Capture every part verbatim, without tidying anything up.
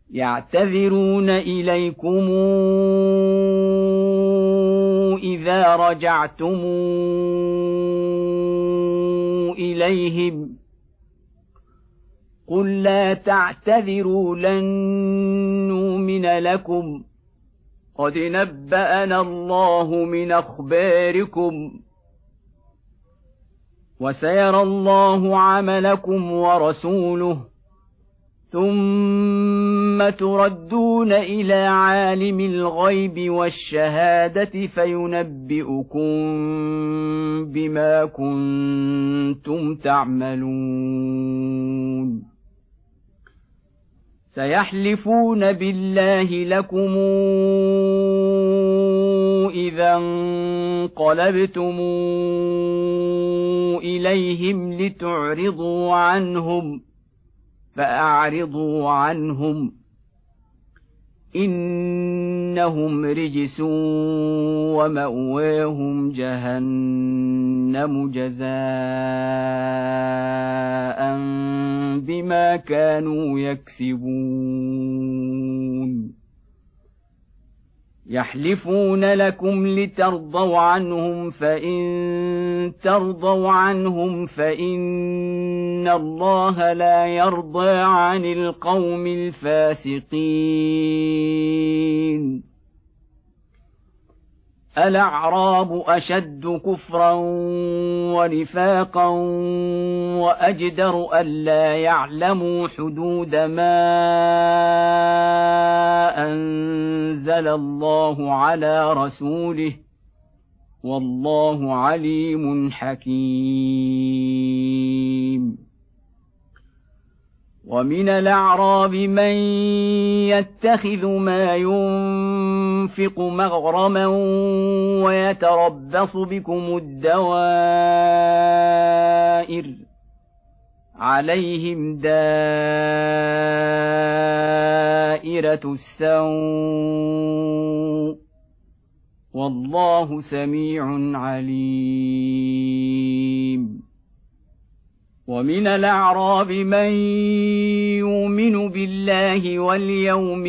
يعتذرون إليكم إذا رجعتم إليهم قل لا تعتذروا لن نؤمن لكم قد نبأنا الله من أخباركم وسيرى الله عملكم ورسوله ثم تردون إلى عالم الغيب والشهادة فينبئكم بما كنتم تعملون سيحلفون بالله لكم إذا انقلبتم إليهم لتعرضوا عنهم فأعرضوا عنهم إنهم رجس ومأواهم جهنم جزاء بما كانوا يكسبون يحلفون لكم لترضوا عنهم فإن ترضوا عنهم فإن الله لا يرضى عن القوم الفاسقين الأعراب أشد كفرا ونفاقا وأجدر ألا يعلموا حدود ما أنزل الله على رسوله والله عليم حكيم ومن الأعراب من يتخذ ما ينفق مغرما ويتربص بكم الدوائر عليهم دائرة السوء والله سميع عليم ومن الأعراب من يؤمن بالله واليوم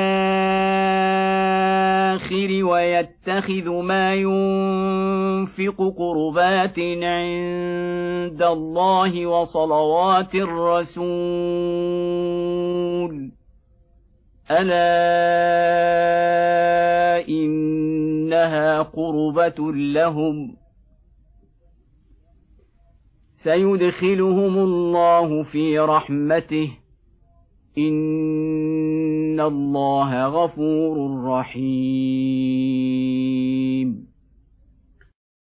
الآخر ويتخذ ما ينفق قربات عند الله وصلوات الرسول ألا إنها قربة لهم سيدخلهم الله في رحمته إن الله غفور رحيم